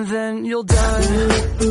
and then you'll die.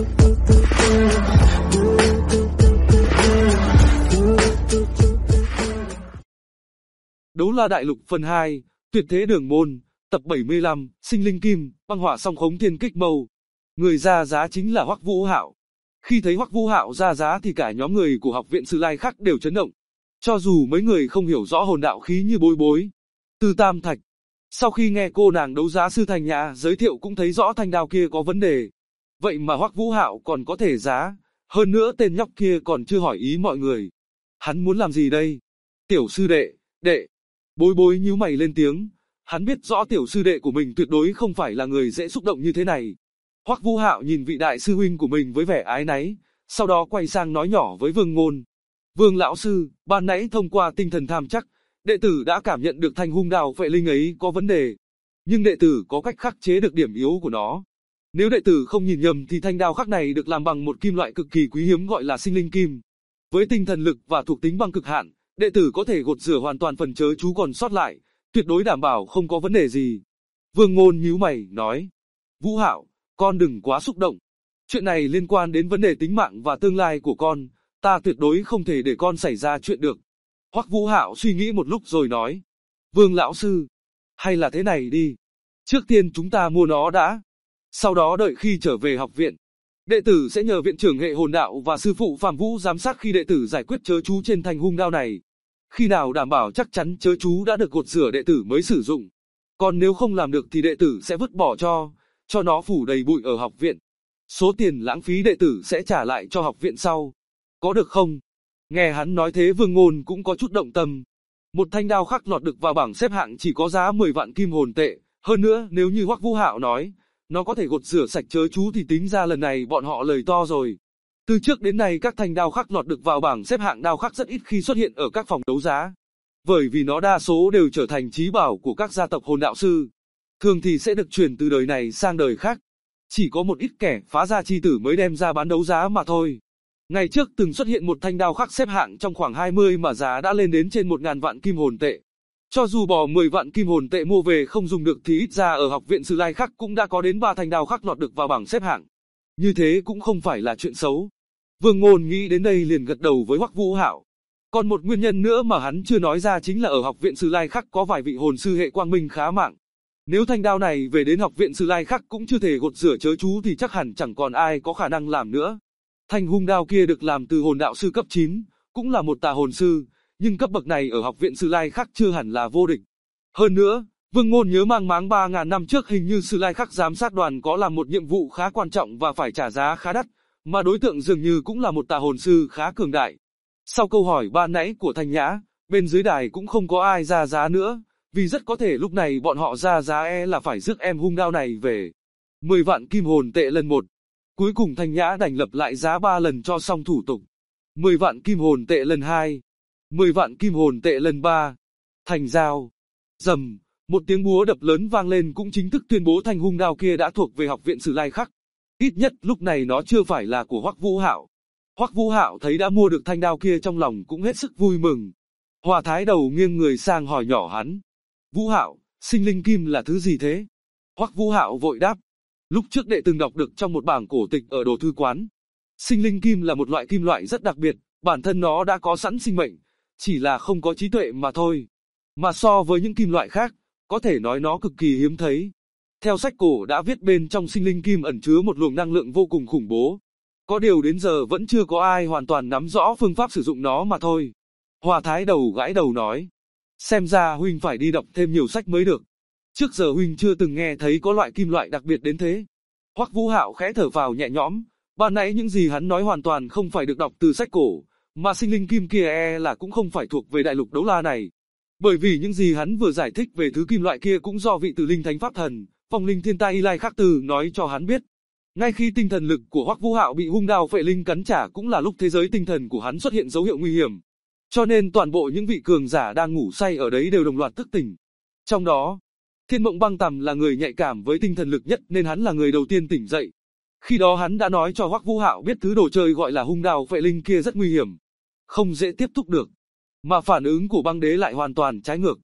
Đấu La Đại Lục phần 2, Tuyệt Thế Đường Môn, tập 75, Sinh Linh Kim, băng hỏa song khống thiên kích mâu. Người ra giá chính là Hoắc Vũ Hạo. Khi thấy Hoắc Vũ Hạo ra giá thì cả nhóm người của học viện Sư Lai khác đều chấn động. Cho dù mấy người không hiểu rõ hồn đạo khí như Bối Bối, Từ Tam Thạch. Sau khi nghe cô nàng đấu giá sư Thành Nhã giới thiệu cũng thấy rõ thanh đao kia có vấn đề. Vậy mà Hoắc Vũ Hạo còn có thể giá, hơn nữa tên nhóc kia còn chưa hỏi ý mọi người. Hắn muốn làm gì đây? Tiểu sư đệ. Bối Bối nhíu mày lên tiếng, hắn biết rõ tiểu sư đệ của mình tuyệt đối không phải là người dễ xúc động như thế này. Hoắc Vũ Hạo nhìn vị đại sư huynh của mình với vẻ ái náy, sau đó quay sang nói nhỏ với Vương Ngôn. Vương lão sư, ban nãy thông qua tinh thần tham chắc, đệ tử đã cảm nhận được thanh hung đao phệ linh ấy có vấn đề. Nhưng đệ tử có cách khắc chế được điểm yếu của nó. Nếu đệ tử không nhìn nhầm thì thanh đao khắc này được làm bằng một kim loại cực kỳ quý hiếm gọi là sinh linh kim. Với tinh thần lực và thuộc tính băng cực hạn, đệ tử có thể gột rửa hoàn toàn phần chớ chú còn sót lại, tuyệt đối đảm bảo không có vấn đề gì. Vương Ngôn nhíu mày, nói. Vũ Hạo, con đừng quá xúc động. Chuyện này liên quan đến vấn đề tính mạng và tương lai của con, ta tuyệt đối không thể để con xảy ra chuyện được. Hoắc Vũ Hạo suy nghĩ một lúc rồi nói. Vương lão sư, hay là thế này đi. Trước tiên chúng ta mua nó đã. Sau đó đợi khi trở về học viện, đệ tử sẽ nhờ viện trưởng hệ hồn đạo và sư phụ Phạm Vũ giám sát khi đệ tử giải quyết chớ chú trên thanh hung đao này. Khi nào đảm bảo chắc chắn chớ chú đã được gột rửa đệ tử mới sử dụng. Còn nếu không làm được thì đệ tử sẽ vứt bỏ cho nó phủ đầy bụi ở học viện. Số tiền lãng phí đệ tử sẽ trả lại cho học viện sau. Có được không? Nghe hắn nói thế Vương Ngôn cũng có chút động tâm. Một thanh đao khắc lọt được vào bảng xếp hạng chỉ có giá 10 vạn kim hồn tệ. Hơn nữa nếu như Hoắc Vũ Hạo nói, nó có thể gột rửa sạch chớ chú thì tính ra lần này bọn họ lời to rồi. Từ trước đến nay các thanh đao khắc lọt được vào bảng xếp hạng đao khắc rất ít khi xuất hiện ở các phòng đấu giá. Bởi vì nó đa số đều trở thành chí bảo của các gia tộc hồn đạo sư. Thường thì sẽ được chuyển từ đời này sang đời khác. Chỉ có một ít kẻ phá gia chi tử mới đem ra bán đấu giá mà thôi. Ngày trước từng xuất hiện một thanh đao khắc xếp hạng trong khoảng 20 mà giá đã lên đến trên 1.000 vạn kim hồn tệ. Cho dù bỏ 10 vạn kim hồn tệ mua về không dùng được thì ít ra ở học viện Sư Lai Khắc cũng đã có đến 3 thanh đao khắc lọt được vào bảng xếp hạng. Như thế cũng không phải là chuyện xấu. Vương Ngôn nghĩ đến đây liền gật đầu với Hoắc Vũ Hạo. Còn một nguyên nhân nữa mà hắn chưa nói ra chính là ở học viện Sư Lai Khắc có vài vị hồn sư hệ quang minh khá mạng. Nếu thanh đao này về đến học viện Sư Lai Khắc cũng chưa thể gột rửa chớ chú thì chắc hẳn chẳng còn ai có khả năng làm nữa. Thanh hung đao kia được làm từ hồn đạo sư cấp 9, cũng là một tà hồn sư, nhưng cấp bậc này ở học viện Sư Lai Khắc chưa hẳn là vô địch. Hơn nữa, Vương Ngôn nhớ mang máng 3.000 năm trước hình như Sư Lai Khắc giám sát đoàn có làm một nhiệm vụ khá quan trọng và phải trả giá khá đắt, mà đối tượng dường như cũng là một tà hồn sư khá cường đại. Sau câu hỏi ban nãy của Thành Nhã, bên dưới đài cũng không có ai ra giá nữa, vì rất có thể lúc này bọn họ ra giá là phải rước em hung đao này về. 10 vạn kim hồn tệ lần 1. Cuối cùng Thành Nhã đành lập lại giá 3 lần cho xong thủ tục. 10 vạn kim hồn tệ lần 2. 10 vạn kim hồn tệ lần 3. Thành giao. Rầm, một tiếng búa đập lớn vang lên cũng chính thức tuyên bố thanh hung đao kia đã thuộc về học viện Sử Lai Khắc. Ít nhất lúc này nó chưa phải là của Hoắc Vũ Hạo. Hoắc Vũ Hạo thấy đã mua được thanh đao kia trong lòng cũng hết sức vui mừng. Hòa Thái Đầu nghiêng người sang hỏi nhỏ hắn. Vũ Hạo, sinh linh kim là thứ gì thế? Hoắc Vũ Hạo vội đáp. Lúc trước đệ từng đọc được trong một bảng cổ tịch ở đồ thư quán. Sinh linh kim là một loại kim loại rất đặc biệt, bản thân nó đã có sẵn sinh mệnh, chỉ là không có trí tuệ mà thôi. Mà so với những kim loại khác, có thể nói nó cực kỳ hiếm thấy. Theo sách cổ đã viết bên trong sinh linh kim ẩn chứa một luồng năng lượng vô cùng khủng bố. Có điều đến giờ vẫn chưa có ai hoàn toàn nắm rõ phương pháp sử dụng nó mà thôi. Hòa Thái Đầu gãi đầu nói. Xem ra huynh phải đi đọc thêm nhiều sách mới được. Trước giờ huynh chưa từng nghe thấy có loại kim loại đặc biệt đến thế. Hoắc Vũ Hạo khẽ thở phào nhẹ nhõm. Ban nãy những gì hắn nói hoàn toàn không phải được đọc từ sách cổ, mà sinh linh kim kia là cũng không phải thuộc về đại lục đấu la này. Bởi vì những gì hắn vừa giải thích về thứ kim loại kia cũng do vị tử linh thánh pháp thần, phong linh thiên tai Y Lai Khắc Từ nói cho hắn biết. Ngay khi tinh thần lực của Hoắc Vũ Hạo bị hung đao phệ linh cắn trả cũng là lúc thế giới tinh thần của hắn xuất hiện dấu hiệu nguy hiểm. Cho nên toàn bộ những vị cường giả đang ngủ say ở đấy đều đồng loạt thức tỉnh. Trong đó, Thiên Mộng Băng Tầm là người nhạy cảm với tinh thần lực nhất nên hắn là người đầu tiên tỉnh dậy. Khi đó hắn đã nói cho Hoắc Vũ Hạo biết thứ đồ chơi gọi là hung đao phệ linh kia rất nguy hiểm, không dễ tiếp thúc được. Mà phản ứng của Băng Đế lại hoàn toàn trái ngược.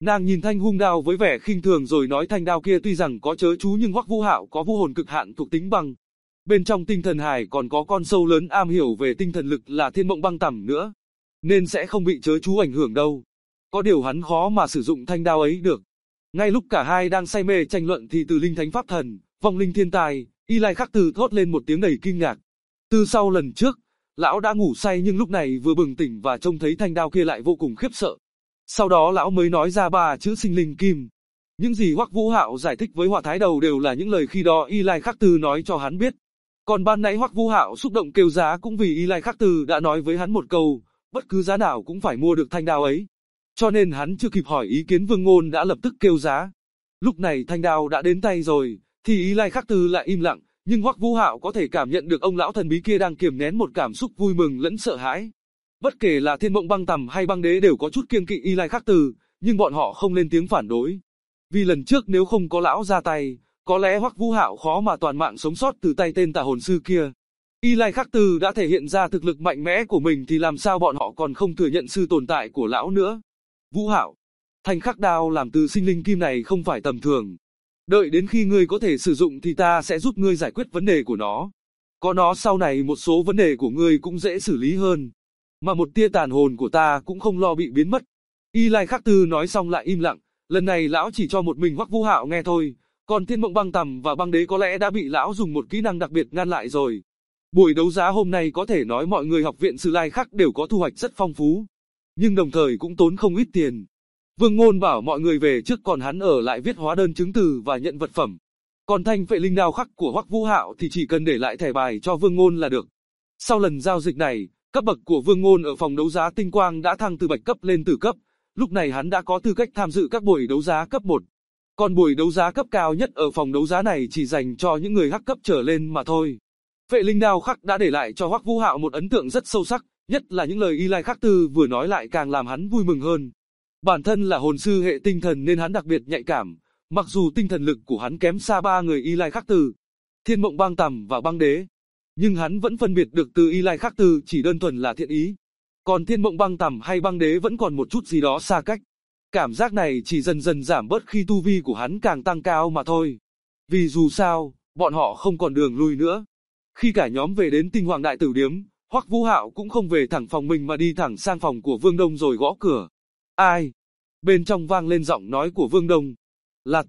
Nàng nhìn thanh hung đao với vẻ khinh thường rồi nói thanh đao kia tuy rằng có chớ chú nhưng Hoắc Vũ Hạo có vũ hồn cực hạn thuộc tính băng. Bên trong tinh thần hải còn có con sâu lớn am hiểu về tinh thần lực là Thiên Mộng Băng Tằm nữa, nên sẽ không bị chớ chú ảnh hưởng đâu. Có điều hắn khó mà sử dụng thanh đao ấy được. Ngay lúc cả hai đang say mê tranh luận thì từ linh thánh pháp thần, vong linh thiên tài, Y Lai Khắc Từ thốt lên một tiếng đầy kinh ngạc. Từ sau lần trước, lão đã ngủ say nhưng lúc này vừa bừng tỉnh và trông thấy thanh đao kia lại vô cùng khiếp sợ. Sau đó lão mới nói ra 3 chữ sinh linh kim. Những gì Hoắc Vũ Hạo giải thích với Hỏa Thái Đầu đều là những lời khi đó Y Lai Khắc Từ nói cho hắn biết. Còn ban nãy Hoắc Vũ Hạo xúc động kêu giá cũng vì Y Lai Khắc Từ đã nói với hắn một câu, bất cứ giá nào cũng phải mua được thanh đao ấy. Cho nên hắn chưa kịp hỏi ý kiến Vương Ngôn đã lập tức kêu giá. Lúc này thanh đao đã đến tay rồi, thì Y Lai Khắc Từ lại im lặng, nhưng Hoắc Vũ Hạo có thể cảm nhận được ông lão thần bí kia đang kiềm nén một cảm xúc vui mừng lẫn sợ hãi. Bất kể là Thiên Mộng Băng Tằm hay Băng Đế đều có chút kiêng kỵ Y Lai Khắc Từ, nhưng bọn họ không lên tiếng phản đối. Vì lần trước nếu không có lão ra tay, có lẽ Hoắc Vũ Hạo khó mà toàn mạng sống sót từ tay tên tà hồn sư kia. Y Lai Khắc Từ đã thể hiện ra thực lực mạnh mẽ của mình thì làm sao bọn họ còn không thừa nhận sự tồn tại của lão nữa. Vũ Hạo, thanh khắc đao làm từ sinh linh kim này không phải tầm thường. Đợi đến khi ngươi có thể sử dụng thì ta sẽ giúp ngươi giải quyết vấn đề của nó. Có nó sau này một số vấn đề của ngươi cũng dễ xử lý hơn. Mà một tia tàn hồn của ta cũng không lo bị biến mất. Y Lai Khắc Từ nói xong lại im lặng, lần này lão chỉ cho một mình Hoắc Vũ Hạo nghe thôi, còn Thiên Mộng Băng Tằm và Băng Đế có lẽ đã bị lão dùng một kỹ năng đặc biệt ngăn lại rồi. Buổi đấu giá hôm nay có thể nói mọi người học viện Sử Lai Khắc đều có thu hoạch rất phong phú, nhưng đồng thời cũng tốn không ít tiền. Vương Ngôn bảo mọi người về trước còn hắn ở lại viết hóa đơn chứng từ và nhận vật phẩm. Còn thanh phệ linh đao khắc của Hoắc Vũ Hạo thì chỉ cần để lại thẻ bài cho Vương Ngôn là được. Sau lần giao dịch này, cấp bậc của Vương Ngôn ở phòng đấu giá Tinh Quang đã thăng từ bạch cấp lên tử cấp. Lúc này hắn đã có tư cách tham dự các buổi đấu giá cấp 1. Còn buổi đấu giá cấp cao nhất ở phòng đấu giá này chỉ dành cho những người hắc cấp trở lên mà thôi. Phệ linh đao khắc đã để lại cho Hoắc Vũ Hạo một ấn tượng rất sâu sắc, nhất là những lời Y Lai Khắc Từ vừa nói lại càng làm hắn vui mừng hơn. Bản thân là hồn sư hệ tinh thần nên hắn đặc biệt nhạy cảm, mặc dù tinh thần lực của hắn kém xa 3 người Y Lai Khắc Từ, Thiên Mộng Băng Tằm và Băng Đế, nhưng hắn vẫn phân biệt được từ Y Lai Khắc Từ chỉ đơn thuần là thiện ý. Còn Thiên Mộng Băng Tằm hay Băng Đế vẫn còn một chút gì đó xa cách. Cảm giác này chỉ dần dần giảm bớt khi tu vi của hắn càng tăng cao mà thôi. Vì dù sao, bọn họ không còn đường lui nữa. Khi cả nhóm về đến Tinh Hoàng Đại Tử Điếm, Hoắc Vũ Hạo cũng không về thẳng phòng mình mà đi thẳng sang phòng của Vương Đông rồi gõ cửa. Ai? Bên trong vang lên giọng nói của Vương Đông. Là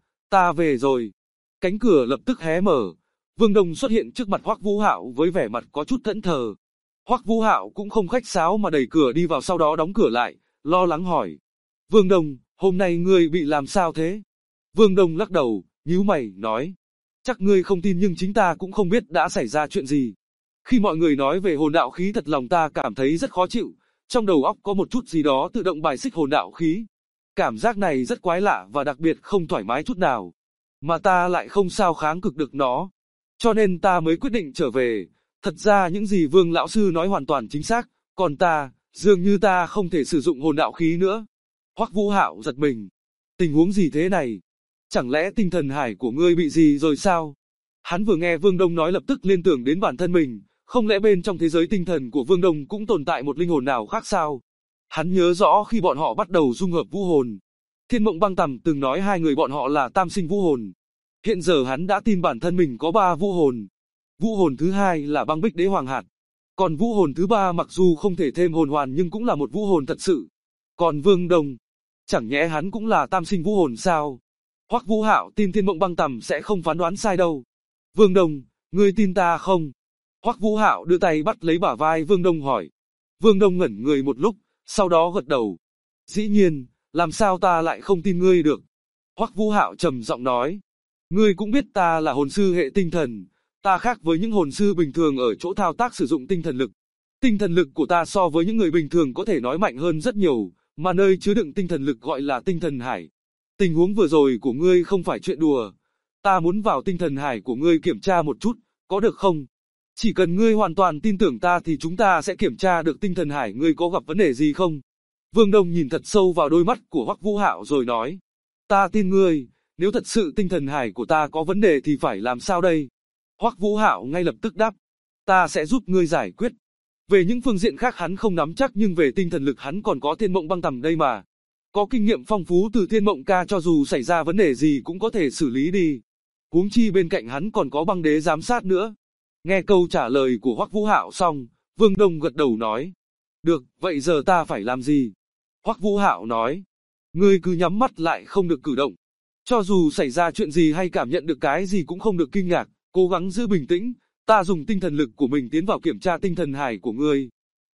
ta về rồi. Cánh cửa lập tức hé mở. Vương Đông xuất hiện trước mặt Hoắc Vũ Hạo với vẻ mặt có chút thẫn thờ. Hoắc Vũ Hạo cũng không khách sáo mà đẩy cửa đi vào sau đó đóng cửa lại, lo lắng hỏi. Vương Đông, hôm nay ngươi bị làm sao thế? Vương Đông lắc đầu, nhíu mày, nói. Chắc ngươi không tin nhưng chính ta cũng không biết đã xảy ra chuyện gì. Khi mọi người nói về hồn đạo khí thật lòng ta cảm thấy rất khó chịu, trong đầu óc có một chút gì đó tự động bài xích hồn đạo khí. Cảm giác này rất quái lạ và đặc biệt không thoải mái chút nào. Mà ta lại không sao kháng cực được nó. Cho nên ta mới quyết định trở về. Thật ra những gì Vương lão sư nói hoàn toàn chính xác, còn ta, dường như ta không thể sử dụng hồn đạo khí nữa. Hoắc Vũ Hạo giật mình. Tình huống gì thế này? Chẳng lẽ tinh thần hải của ngươi bị gì rồi sao? Hắn vừa nghe Vương Đông nói lập tức liên tưởng đến bản thân mình, không lẽ bên trong thế giới tinh thần của Vương Đông cũng tồn tại một linh hồn nào khác sao? Hắn nhớ rõ khi bọn họ bắt đầu dung hợp vũ hồn. Thiên Mộng Băng Tằm từng nói hai người bọn họ là tam sinh vũ hồn. Hiện giờ hắn đã tin bản thân mình có 3 vũ hồn. Vũ hồn thứ hai là Băng Bích Đế Hoàng Hạt. Còn vũ hồn thứ 3 mặc dù không thể thêm hồn hoàn nhưng cũng là một vũ hồn thật sự. Còn Vương Đông, chẳng nhẽ hắn cũng là tam sinh vũ hồn sao? Hoắc Vũ Hạo tin Thiên Mộng Băng Tằm sẽ không phán đoán sai đâu. Vương Đông, ngươi tin ta không? Hoắc Vũ Hạo đưa tay bắt lấy bả vai Vương Đông hỏi. Vương Đông ngẩn người một lúc, sau đó gật đầu. Dĩ nhiên, làm sao ta lại không tin ngươi được? Hoắc Vũ Hạo trầm giọng nói. Ngươi cũng biết ta là hồn sư hệ tinh thần. Ta khác với những hồn sư bình thường ở chỗ thao tác sử dụng tinh thần lực. Tinh thần lực của ta so với những người bình thường có thể nói mạnh hơn rất nhiều, mà nơi chứa đựng tinh thần lực gọi là tinh thần hải. Tình huống vừa rồi của ngươi không phải chuyện đùa. Ta muốn vào tinh thần hải của ngươi kiểm tra một chút, có được không? Chỉ cần ngươi hoàn toàn tin tưởng ta thì chúng ta sẽ kiểm tra được tinh thần hải ngươi có gặp vấn đề gì không? Vương Đông nhìn thật sâu vào đôi mắt của Hoắc Vũ Hạo rồi nói. Ta tin ngươi, nếu thật sự tinh thần hải của ta có vấn đề thì phải làm sao đây? Hoắc Vũ Hạo ngay lập tức đáp. Ta sẽ giúp ngươi giải quyết. Về những phương diện khác hắn không nắm chắc nhưng về tinh thần lực hắn còn có Thiên Mộng Băng Tằm đây mà. có kinh nghiệm phong phú từ Thiên Mộng Ca, cho dù xảy ra vấn đề gì cũng có thể xử lý đi. Huống chi bên cạnh hắn còn có băng đế giám sát nữa. Nghe câu trả lời của Hoắc Vũ Hạo xong, Vương Đông gật đầu nói. Được, vậy giờ ta phải làm gì? Hoắc Vũ Hạo nói. Ngươi cứ nhắm mắt lại, không được cử động. Cho dù xảy ra chuyện gì hay cảm nhận được cái gì cũng không được kinh ngạc, cố gắng giữ bình tĩnh. Ta dùng tinh thần lực của mình tiến vào kiểm tra tinh thần hải của ngươi.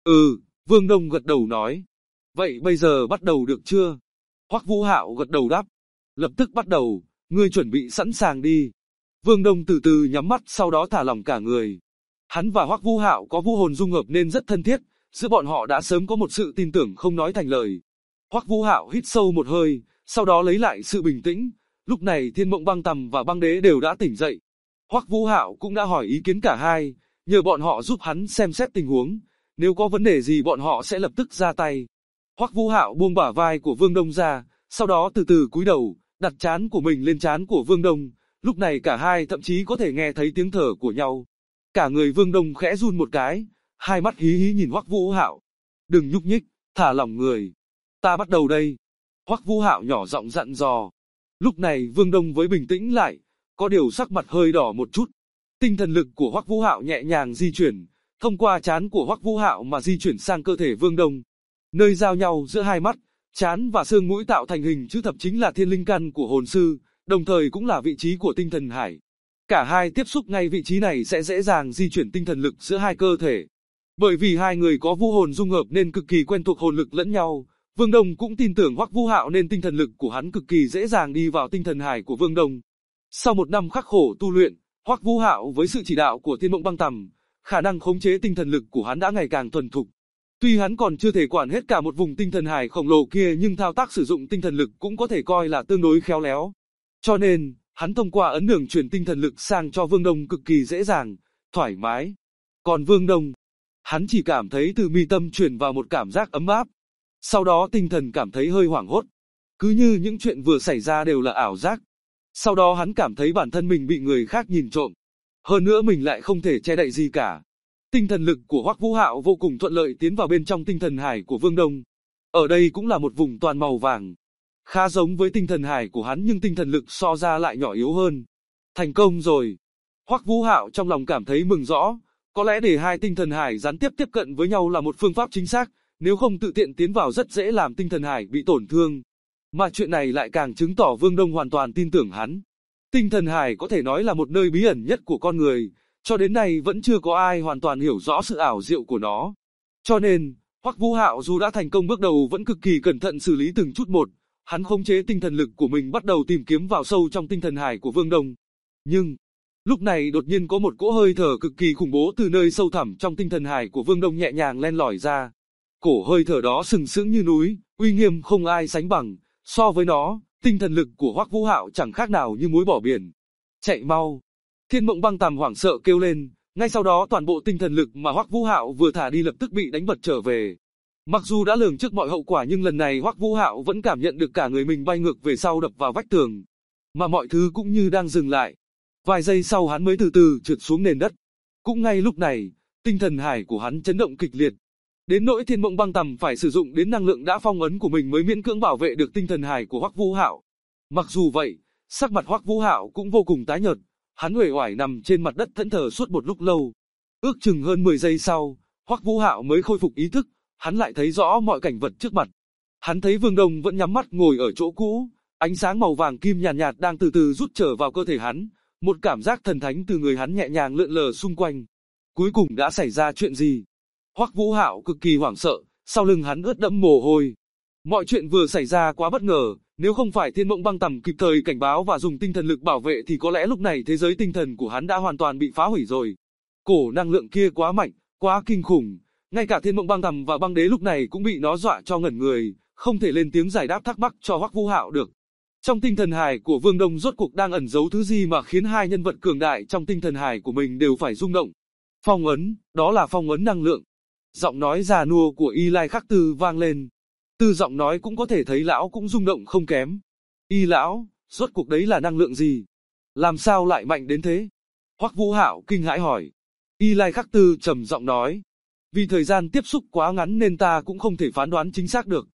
Vương Đông gật đầu nói. Vậy bây giờ bắt đầu được chưa? Hoắc Vũ Hạo gật đầu đáp. Lập tức bắt đầu, ngươi chuẩn bị sẵn sàng đi. Vương Đông từ từ nhắm mắt, sau đó thả lỏng cả người. Hắn và Hoắc Vũ Hạo có vũ hồn dung hợp nên rất thân thiết, giữa bọn họ đã sớm có một sự tin tưởng không nói thành lời. Hoắc Vũ Hạo hít sâu một hơi, sau đó lấy lại sự bình tĩnh. Lúc này Thiên Mộng Băng Tầm và Băng Đế đều đã tỉnh dậy. Hoắc Vũ Hạo cũng đã hỏi ý kiến cả hai, nhờ bọn họ giúp hắn xem xét tình huống, nếu có vấn đề gì bọn họ sẽ lập tức ra tay. Hoắc Vũ Hạo buông bả vai của Vương Đông ra, sau đó từ từ cúi đầu, đặt trán của mình lên trán của Vương Đông. Lúc này cả hai thậm chí có thể nghe thấy tiếng thở của nhau. Cả người Vương Đông khẽ run một cái, hai mắt hí hí nhìn Hoắc Vũ Hạo. Đừng nhúc nhích, thả lỏng người. Ta bắt đầu đây. Hoắc Vũ Hạo nhỏ giọng dặn dò. Lúc này Vương Đông với bình tĩnh lại, có điều sắc mặt hơi đỏ một chút. Tinh thần lực của Hoắc Vũ Hạo nhẹ nhàng di chuyển, thông qua trán của Hoắc Vũ Hạo mà di chuyển sang cơ thể Vương Đông. Nơi giao nhau giữa hai mắt, trán và xương mũi tạo thành hình chữ thập chính là thiên linh căn của hồn sư, đồng thời cũng là vị trí của tinh thần hải. Cả hai tiếp xúc ngay vị trí này sẽ dễ dàng di chuyển tinh thần lực giữa hai cơ thể. Bởi vì hai người có vũ hồn dung hợp nên cực kỳ quen thuộc hồn lực lẫn nhau, Vương Đông cũng tin tưởng Hoắc Vũ Hạo nên tinh thần lực của hắn cực kỳ dễ dàng đi vào tinh thần hải của Vương Đông. Sau một năm khắc khổ tu luyện, Hoắc Vũ Hạo với sự chỉ đạo của Thiên Mộng Băng Tầm, khả năng khống chế tinh thần lực của hắn đã ngày càng thuần thục. Tuy hắn còn chưa thể quản hết cả một vùng tinh thần hải khổng lồ kia nhưng thao tác sử dụng tinh thần lực cũng có thể coi là tương đối khéo léo. Cho nên, hắn thông qua ấn đường truyền tinh thần lực sang cho Vương Đông cực kỳ dễ dàng, thoải mái. Còn Vương Đông, hắn chỉ cảm thấy từ mi tâm truyền vào một cảm giác ấm áp. Sau đó tinh thần cảm thấy hơi hoảng hốt. Cứ như những chuyện vừa xảy ra đều là ảo giác. Sau đó hắn cảm thấy bản thân mình bị người khác nhìn trộm. Hơn nữa mình lại không thể che đậy gì cả. Tinh thần lực của Hoắc Vũ Hạo vô cùng thuận lợi tiến vào bên trong tinh thần hải của Vương Đông. Ở đây cũng là một vùng toàn màu vàng. Khá giống với tinh thần hải của hắn nhưng tinh thần lực so ra lại nhỏ yếu hơn. Thành công rồi. Hoắc Vũ Hạo trong lòng cảm thấy mừng rõ. Có lẽ để hai tinh thần hải gián tiếp tiếp cận với nhau là một phương pháp chính xác. Nếu không tự tiện tiến vào rất dễ làm tinh thần hải bị tổn thương. Mà chuyện này lại càng chứng tỏ Vương Đông hoàn toàn tin tưởng hắn. Tinh thần hải có thể nói là một nơi bí ẩn nhất của con người. Cho đến nay vẫn chưa có ai hoàn toàn hiểu rõ sự ảo diệu của nó. Cho nên, Hoắc Vũ Hạo dù đã thành công bước đầu vẫn cực kỳ cẩn thận xử lý từng chút một. Hắn khống chế tinh thần lực của mình bắt đầu tìm kiếm vào sâu trong tinh thần hải của Vương Đông. Nhưng, lúc này đột nhiên có một cỗ hơi thở cực kỳ khủng bố từ nơi sâu thẳm trong tinh thần hải của Vương Đông nhẹ nhàng len lỏi ra. Cổ hơi thở đó sừng sững như núi, uy nghiêm không ai sánh bằng. So với nó, tinh thần lực của Hoắc Vũ Hạo chẳng khác nào như muối bỏ biển. Chạy mau! Thiên Mộng Băng Tầm hoảng sợ kêu lên, ngay sau đó toàn bộ tinh thần lực mà Hoắc Vũ Hạo vừa thả đi lập tức bị đánh bật trở về. Mặc dù đã lường trước mọi hậu quả nhưng lần này Hoắc Vũ Hạo vẫn cảm nhận được cả người mình bay ngược về sau đập vào vách tường, mà mọi thứ cũng như đang dừng lại. Vài giây sau hắn mới từ từ trượt xuống nền đất. Cũng ngay lúc này, tinh thần hải của hắn chấn động kịch liệt. Đến nỗi Thiên Mộng Băng Tầm phải sử dụng đến năng lượng đã phong ấn của mình mới miễn cưỡng bảo vệ được tinh thần hải của Hoắc Vũ Hạo. Mặc dù vậy, sắc mặt Hoắc Vũ Hạo cũng vô cùng tái nhợt. Hắn uể oải nằm trên mặt đất thẫn thờ suốt một lúc lâu. Ước chừng hơn 10 giây sau, Hoắc Vũ Hạo mới khôi phục ý thức, hắn lại thấy rõ mọi cảnh vật trước mặt. Hắn thấy Vương Đông vẫn nhắm mắt ngồi ở chỗ cũ, ánh sáng màu vàng kim nhàn nhạt đang từ từ rút trở vào cơ thể hắn, một cảm giác thần thánh từ người hắn nhẹ nhàng lượn lờ xung quanh. Cuối cùng đã xảy ra chuyện gì? Hoắc Vũ Hạo cực kỳ hoảng sợ, sau lưng hắn ướt đẫm mồ hôi. Mọi chuyện vừa xảy ra quá bất ngờ, nếu không phải Thiên Mộng Băng Tầm kịp thời cảnh báo và dùng tinh thần lực bảo vệ thì có lẽ lúc này thế giới tinh thần của hắn đã hoàn toàn bị phá hủy rồi. Cổ năng lượng kia quá mạnh, quá kinh khủng, ngay cả Thiên Mộng Băng Tầm và Băng Đế lúc này cũng bị nó dọa cho ngẩn người, không thể lên tiếng giải đáp thắc mắc cho Hoắc Vũ Hạo được. Trong tinh thần hải của Vương Đông rốt cuộc đang ẩn giấu thứ gì mà khiến hai nhân vật cường đại trong tinh thần hải của mình đều phải rung động. Phong ấn, đó là phong ấn năng lượng. Giọng nói già nua của Y Lai Khắc Tư vang lên. Từ giọng nói cũng có thể thấy lão cũng rung động không kém. Y lão, rốt cuộc đấy là năng lượng gì? Làm sao lại mạnh đến thế? Hoắc Vũ Hạo kinh hãi hỏi. Y Lai Khắc Tư trầm giọng nói. Vì thời gian tiếp xúc quá ngắn nên ta cũng không thể phán đoán chính xác được.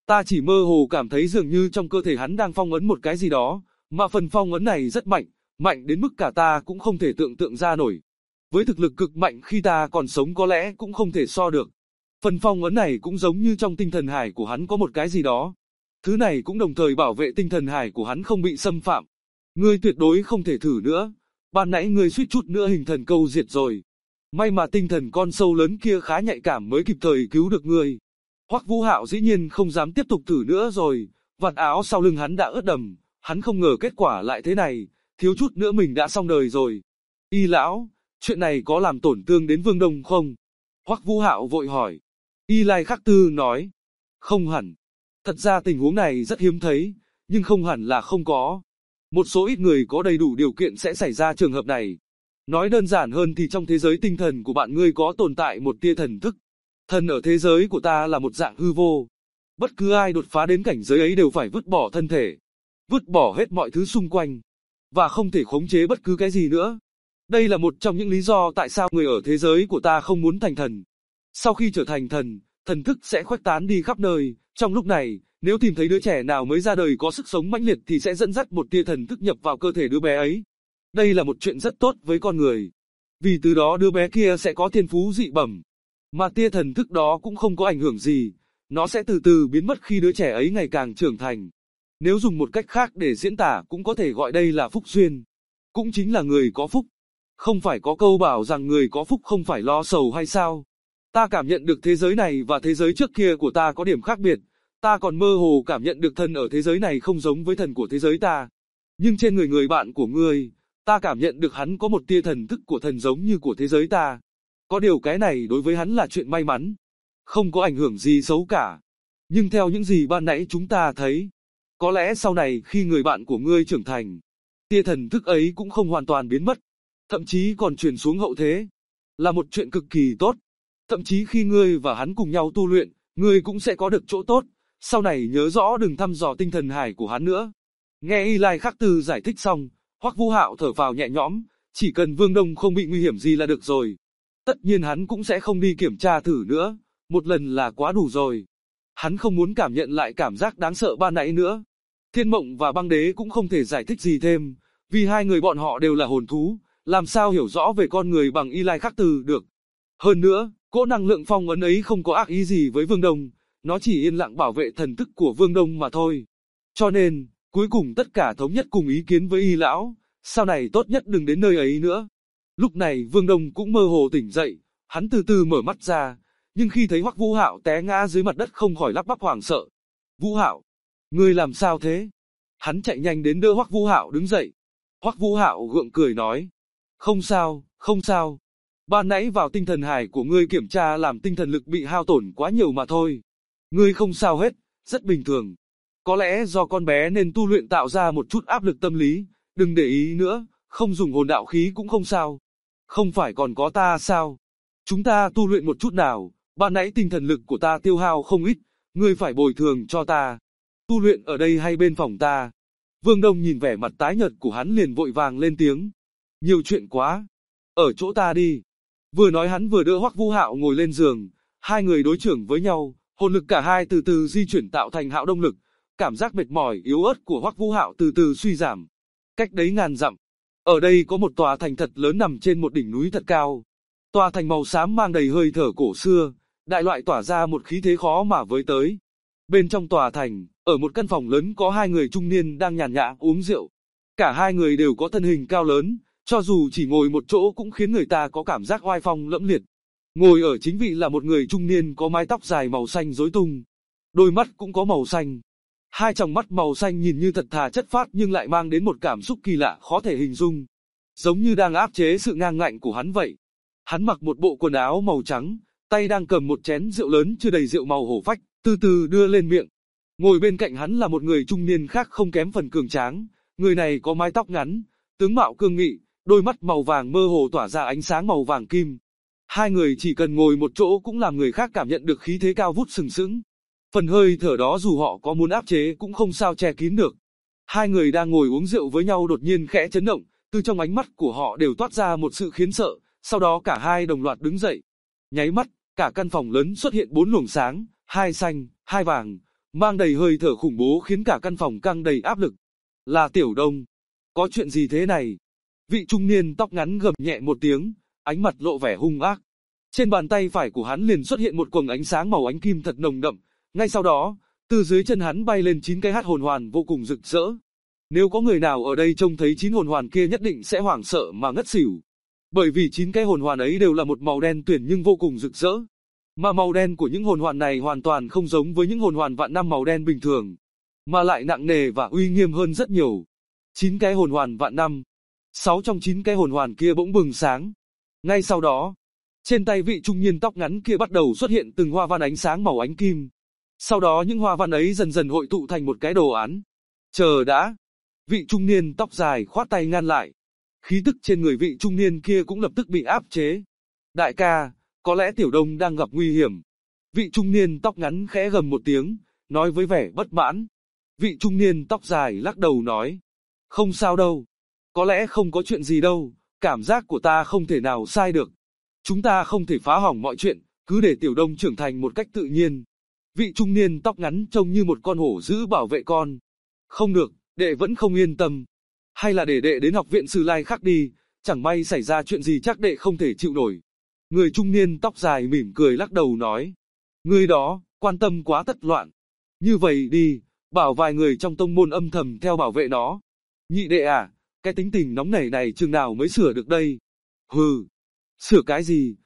Ta chỉ mơ hồ cảm thấy dường như trong cơ thể hắn đang phong ấn một cái gì đó, mà phần phong ấn này rất mạnh, mạnh đến mức cả ta cũng không thể tưởng tượng ra nổi. Với thực lực cực mạnh khi ta còn sống có lẽ cũng không thể so được. Phần phong ấn này cũng giống như trong tinh thần hải của hắn có một cái gì đó. Thứ này cũng đồng thời bảo vệ tinh thần hải của hắn không bị xâm phạm. Ngươi tuyệt đối không thể thử nữa. Ban nãy ngươi suýt chút nữa hình thần câu diệt rồi. May mà tinh thần con sâu lớn kia khá nhạy cảm mới kịp thời cứu được ngươi. Hoắc Vũ Hạo dĩ nhiên không dám tiếp tục thử nữa rồi. Vạt áo sau lưng hắn đã ướt đầm. Hắn không ngờ kết quả lại thế này. Thiếu chút nữa mình đã xong đời rồi. Y lão, chuyện này có làm tổn thương đến Vương Đông không? Hoắc Vũ Hạo vội hỏi. Y Lai Khắc Tư nói. Không hẳn. Thật ra tình huống này rất hiếm thấy, nhưng không hẳn là không có. Một số ít người có đầy đủ điều kiện sẽ xảy ra trường hợp này. Nói đơn giản hơn thì trong thế giới tinh thần của bạn ngươi có tồn tại một tia thần thức. Thần ở thế giới của ta là một dạng hư vô. Bất cứ ai đột phá đến cảnh giới ấy đều phải vứt bỏ thân thể. Vứt bỏ hết mọi thứ xung quanh. Và không thể khống chế bất cứ cái gì nữa. Đây là một trong những lý do tại sao người ở thế giới của ta không muốn thành thần. Sau khi trở thành thần, thần thức sẽ khuếch tán đi khắp nơi. Trong lúc này, nếu tìm thấy đứa trẻ nào mới ra đời có sức sống mãnh liệt thì sẽ dẫn dắt một tia thần thức nhập vào cơ thể đứa bé ấy. Đây là một chuyện rất tốt với con người. Vì từ đó đứa bé kia sẽ có thiên phú dị bẩm. Mà tia thần thức đó cũng không có ảnh hưởng gì. Nó sẽ từ từ biến mất khi đứa trẻ ấy ngày càng trưởng thành. Nếu dùng một cách khác để diễn tả cũng có thể gọi đây là phúc duyên. Cũng chính là người có phúc. Không phải có câu bảo rằng người có phúc không phải lo sầu hay sao? Ta cảm nhận được thế giới này và thế giới trước kia của ta có điểm khác biệt. Ta còn mơ hồ cảm nhận được thần ở thế giới này không giống với thần của thế giới ta. Nhưng trên người bạn của ngươi, ta cảm nhận được hắn có một tia thần thức của thần giống như của thế giới ta. Có điều cái này đối với hắn là chuyện may mắn. Không có ảnh hưởng gì xấu cả. Nhưng theo những gì ban nãy chúng ta thấy, có lẽ sau này khi người bạn của ngươi trưởng thành, tia thần thức ấy cũng không hoàn toàn biến mất. Thậm chí còn truyền xuống hậu thế. Là một chuyện cực kỳ tốt. Thậm chí khi ngươi và hắn cùng nhau tu luyện, ngươi cũng sẽ có được chỗ tốt. Sau này nhớ rõ đừng thăm dò tinh thần hải của hắn nữa. Nghe Y Lai Khắc Tư giải thích xong, Hoắc Vũ Hạo thở phào nhẹ nhõm, chỉ cần Vương Đông không bị nguy hiểm gì là được rồi. Tất nhiên hắn cũng sẽ không đi kiểm tra thử nữa, một lần là quá đủ rồi. Hắn không muốn cảm nhận lại cảm giác đáng sợ ban nãy nữa. Thiên Mộng và Băng Đế cũng không thể giải thích gì thêm, vì hai người bọn họ đều là hồn thú, làm sao hiểu rõ về con người bằng Y Lai Khắc Tư được. Hơn nữa, cỗ năng lượng phong ấn ấy không có ác ý gì với Vương Đông, nó chỉ yên lặng bảo vệ thần thức của Vương Đông mà thôi. Cho nên, cuối cùng tất cả thống nhất cùng ý kiến với Y lão, sau này tốt nhất đừng đến nơi ấy nữa. Lúc này Vương Đông cũng mơ hồ tỉnh dậy, hắn từ từ mở mắt ra, nhưng khi thấy Hoắc Vũ Hạo té ngã dưới mặt đất không khỏi lắp bắp hoảng sợ. Vũ Hạo, ngươi làm sao thế? Hắn chạy nhanh đến đỡ Hoắc Vũ Hạo đứng dậy. Hoắc Vũ Hạo gượng cười nói, không sao, không sao. Ban nãy vào tinh thần hải của ngươi kiểm tra làm tinh thần lực bị hao tổn quá nhiều mà thôi. Ngươi không sao hết, rất bình thường. Có lẽ do con bé nên tu luyện tạo ra một chút áp lực tâm lý, đừng để ý nữa, không dùng hồn đạo khí cũng không sao. Không phải còn có ta sao? Chúng ta tu luyện một chút nào, ban nãy tinh thần lực của ta tiêu hao không ít, ngươi phải bồi thường cho ta. Tu luyện ở đây hay bên phòng ta? Vương Đông nhìn vẻ mặt tái nhợt của hắn liền vội vàng lên tiếng. Nhiều chuyện quá. Ở chỗ ta đi. Vừa nói hắn vừa đỡ Hoắc Vũ Hạo ngồi lên giường, hai người đối chưởng với nhau, hồn lực cả hai từ từ di chuyển tạo thành hạo động lực, cảm giác mệt mỏi yếu ớt của Hoắc Vũ Hạo từ từ suy giảm. Cách đấy ngàn dặm, ở đây có một tòa thành thật lớn nằm trên một đỉnh núi thật cao. Tòa thành màu xám mang đầy hơi thở cổ xưa, đại loại tỏa ra một khí thế khó mà với tới. Bên trong tòa thành, ở một căn phòng lớn có hai người trung niên đang nhàn nhã uống rượu. Cả hai người đều có thân hình cao lớn, cho dù chỉ ngồi một chỗ cũng khiến người ta có cảm giác oai phong lẫm liệt. Ngồi ở chính vị là một người trung niên có mái tóc dài màu xanh rối tung. Đôi mắt cũng có màu xanh. Hai tròng mắt màu xanh nhìn như thật thà chất phác nhưng lại mang đến một cảm xúc kỳ lạ khó thể hình dung. Giống như đang áp chế sự ngang ngạnh của hắn vậy. Hắn mặc một bộ quần áo màu trắng, tay đang cầm một chén rượu lớn chưa đầy rượu màu hổ phách, từ từ đưa lên miệng. Ngồi bên cạnh hắn là một người trung niên khác không kém phần cường tráng. Người này có mái tóc ngắn, tướng mạo cương nghị, đôi mắt màu vàng mơ hồ tỏa ra ánh sáng màu vàng kim. Hai người chỉ cần ngồi một chỗ cũng làm người khác cảm nhận được khí thế cao vút sừng sững. Phần hơi thở đó dù họ có muốn áp chế cũng không sao che kín được. Hai người đang ngồi uống rượu với nhau đột nhiên khẽ chấn động, từ trong ánh mắt của họ đều toát ra một sự khiếp sợ, sau đó cả hai đồng loạt đứng dậy. Nháy mắt, cả căn phòng lớn xuất hiện bốn luồng sáng, hai xanh, hai vàng, mang đầy hơi thở khủng bố khiến cả căn phòng căng đầy áp lực. Là Tiểu Đông. Có chuyện gì thế này? Vị trung niên tóc ngắn gầm nhẹ một tiếng, ánh mặt lộ vẻ hung ác. Trên bàn tay phải của hắn liền xuất hiện một quầng ánh sáng màu ánh kim thật nồng đậm, ngay sau đó, từ dưới chân hắn bay lên 9 cái hạt hồn hoàn vô cùng rực rỡ. Nếu có người nào ở đây trông thấy 9 hồn hoàn kia nhất định sẽ hoảng sợ mà ngất xỉu. Bởi vì 9 cái hồn hoàn ấy đều là một màu đen tuyền nhưng vô cùng rực rỡ. Mà màu đen của những hồn hoàn này hoàn toàn không giống với những hồn hoàn vạn năm màu đen bình thường, mà lại nặng nề và uy nghiêm hơn rất nhiều. 9 cái hồn hoàn vạn năm. 6 trong 9 cái hồn hoàn kia bỗng bừng sáng. Ngay sau đó, trên tay vị trung niên tóc ngắn kia bắt đầu xuất hiện từng hoa văn ánh sáng màu ánh kim. Sau đó những hoa văn ấy dần dần hội tụ thành một cái đồ án. Chờ đã. Vị trung niên tóc dài khoát tay ngăn lại. Khí tức trên người vị trung niên kia cũng lập tức bị áp chế. Đại ca, có lẽ Tiểu Đông đang gặp nguy hiểm. Vị trung niên tóc ngắn khẽ gầm một tiếng, nói với vẻ bất mãn. Vị trung niên tóc dài lắc đầu nói. Không sao đâu. Có lẽ không có chuyện gì đâu, cảm giác của ta không thể nào sai được. Chúng ta không thể phá hỏng mọi chuyện, cứ để Tiểu Đông trưởng thành một cách tự nhiên. Vị trung niên tóc ngắn trông như một con hổ dữ bảo vệ con. Không được, đệ vẫn không yên tâm. Hay là để đệ đến học viện Sử Lai Khắc đi, chẳng may xảy ra chuyện gì chắc đệ không thể chịu nổi. Người trung niên tóc dài mỉm cười lắc đầu nói. Người đó, quan tâm quá tất loạn. Như vậy đi, bảo vài người trong tông môn âm thầm theo bảo vệ nó. Nhị đệ à, cái tính tình nóng nảy này chừng nào mới sửa được đây? Hừ, sửa cái gì,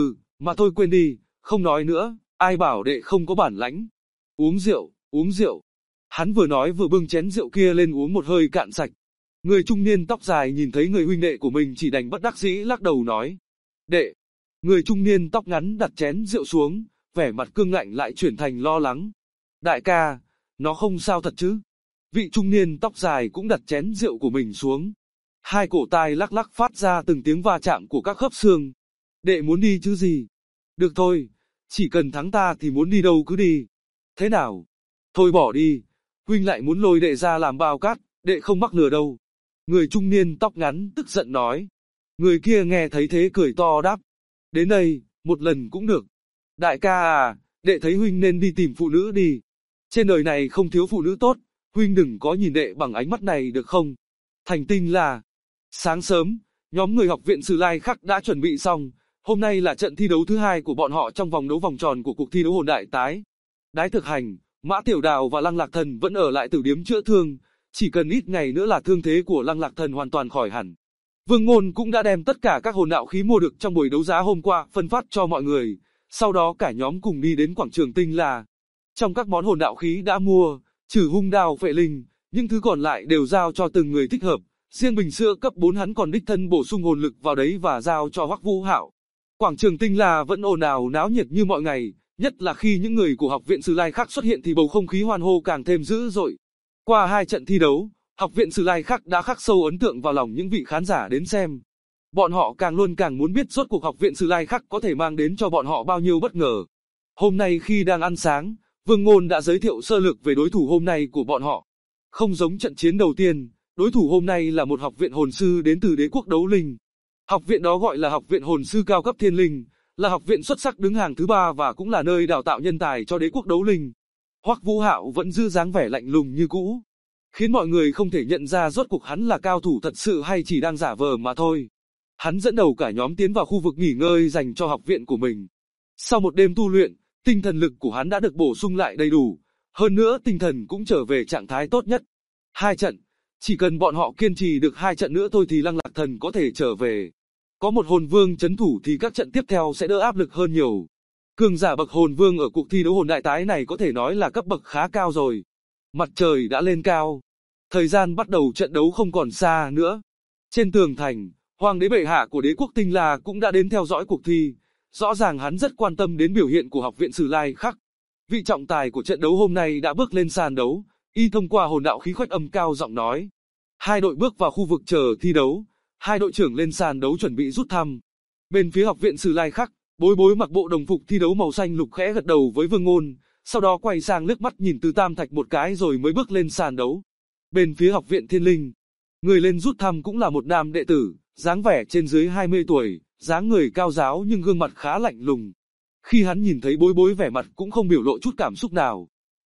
mà thôi quên đi, không nói nữa, ai bảo đệ không có bản lãnh. Uống rượu, uống rượu. Hắn vừa nói vừa bưng chén rượu kia lên uống một hơi cạn sạch. Người trung niên tóc dài nhìn thấy người huynh đệ của mình chỉ đành bất đắc dĩ lắc đầu nói. Đệ. Người trung niên tóc ngắn đặt chén rượu xuống, vẻ mặt cương ngạnh lại chuyển thành lo lắng. Đại ca, nó không sao thật chứ? Vị trung niên tóc dài cũng đặt chén rượu của mình xuống. Hai cổ tai lắc lắc phát ra từng tiếng va chạm của các khớp xương. Đệ muốn đi chứ gì? Được thôi, chỉ cần thắng ta thì muốn đi đâu cứ đi. Thế nào? Thôi bỏ đi, huynh lại muốn lôi đệ ra làm bao cát, đệ không mắc lừa đâu. Người trung niên tóc ngắn tức giận nói. Người kia nghe thấy thế cười to đáp. Đến đây, một lần cũng được. Đại ca à, đệ thấy huynh nên đi tìm phụ nữ đi. Trên đời này không thiếu phụ nữ tốt, huynh đừng có nhìn đệ bằng ánh mắt này được không? Thành tinh là, sáng sớm, nhóm người học viện Sử Lai Khắc đã chuẩn bị xong, hôm nay là trận thi đấu thứ 2 của bọn họ trong vòng đấu vòng tròn của cuộc thi đấu hồn đại tái. Đái Thực Hành, Mã Tiểu Đào và Lăng Lạc Thần vẫn ở lại tử điếm chữa thương, chỉ cần ít ngày nữa là thương thế của Lăng Lạc Thần hoàn toàn khỏi hẳn. Vương Ngôn cũng đã đem tất cả các hồn đạo khí mua được trong buổi đấu giá hôm qua phân phát cho mọi người, sau đó cả nhóm cùng đi đến quảng trường Tinh La. Trong các món hồn đạo khí đã mua, trừ hung đao phệ linh, những thứ còn lại đều giao cho từng người thích hợp. Riêng bình sữa cấp 4 hắn còn đích thân bổ sung hồn lực vào đấy và giao cho Hoắc Vũ Hạo. Quảng trường Tinh La vẫn ồn ào náo nhiệt như mọi ngày, nhất là khi những người của học viện Sử Lai Khắc xuất hiện thì bầu không khí hoan hô càng thêm dữ dội. Qua 2 trận thi đấu, học viện Sử Lai Khắc đã khắc sâu ấn tượng vào lòng những vị khán giả đến xem. Bọn họ càng muốn biết rốt cuộc học viện Sử Lai Khắc có thể mang đến cho bọn họ bao nhiêu bất ngờ. Hôm nay khi đang ăn sáng, Vương Ngôn đã giới thiệu sơ lược về đối thủ hôm nay của bọn họ. Không giống trận chiến đầu tiên, đối thủ hôm nay là một học viện hồn sư đến từ đế quốc đấu linh. Học viện đó gọi là học viện hồn sư cao cấp thiên linh, là học viện xuất sắc đứng hàng thứ 3 và cũng là nơi đào tạo nhân tài cho đế quốc đấu linh. Hoắc Vũ Hạo vẫn giữ dáng vẻ lạnh lùng như cũ, khiến mọi người không thể nhận ra rốt cuộc hắn là cao thủ thật sự hay chỉ đang giả vờ mà thôi. Hắn dẫn đầu cả nhóm tiến vào khu vực nghỉ ngơi dành cho học viện của mình. Sau một đêm tu luyện, tinh thần lực của hắn đã được bổ sung lại đầy đủ, hơn nữa tinh thần cũng trở về trạng thái tốt nhất. 2 trận, chỉ cần bọn họ kiên trì được 2 trận nữa thôi thì Lăng Lạc Thần có thể trở về. Có một hồn vương trấn thủ thì các trận tiếp theo sẽ đỡ áp lực hơn nhiều. Cường giả bậc hồn vương ở cuộc thi đấu hồn đại tái này có thể nói là cấp bậc khá cao rồi. Mặt trời đã lên cao. Thời gian bắt đầu trận đấu không còn xa nữa. Trên tường thành, Hoàng đế bệ hạ của đế quốc Tinh La cũng đã đến theo dõi cuộc thi. Rõ ràng hắn rất quan tâm đến biểu hiện của học viện Sử Lai Khắc. Vị trọng tài của trận đấu hôm nay đã bước lên sàn đấu, y thông qua hồn đạo khí khuếch âm cao giọng nói. 2 đội bước vào khu vực chờ thi đấu, 2 đội trưởng lên sàn đấu chuẩn bị rút thăm. Bên phía học viện Sử Lai Khắc, Bối Bối mặc bộ đồng phục thi đấu màu xanh lục khẽ gật đầu với Vương Ngôn, sau đó quay sang liếc mắt nhìn Từ Tam Thạch một cái rồi mới bước lên sàn đấu. Bên phía học viện Thiên Linh, người lên rút thăm cũng là một nam đệ tử, dáng vẻ trên dưới 20 tuổi, dáng người cao ráo nhưng gương mặt khá lạnh lùng. Khi hắn nhìn thấy Bối Bối vẻ mặt cũng không biểu lộ chút cảm xúc nào.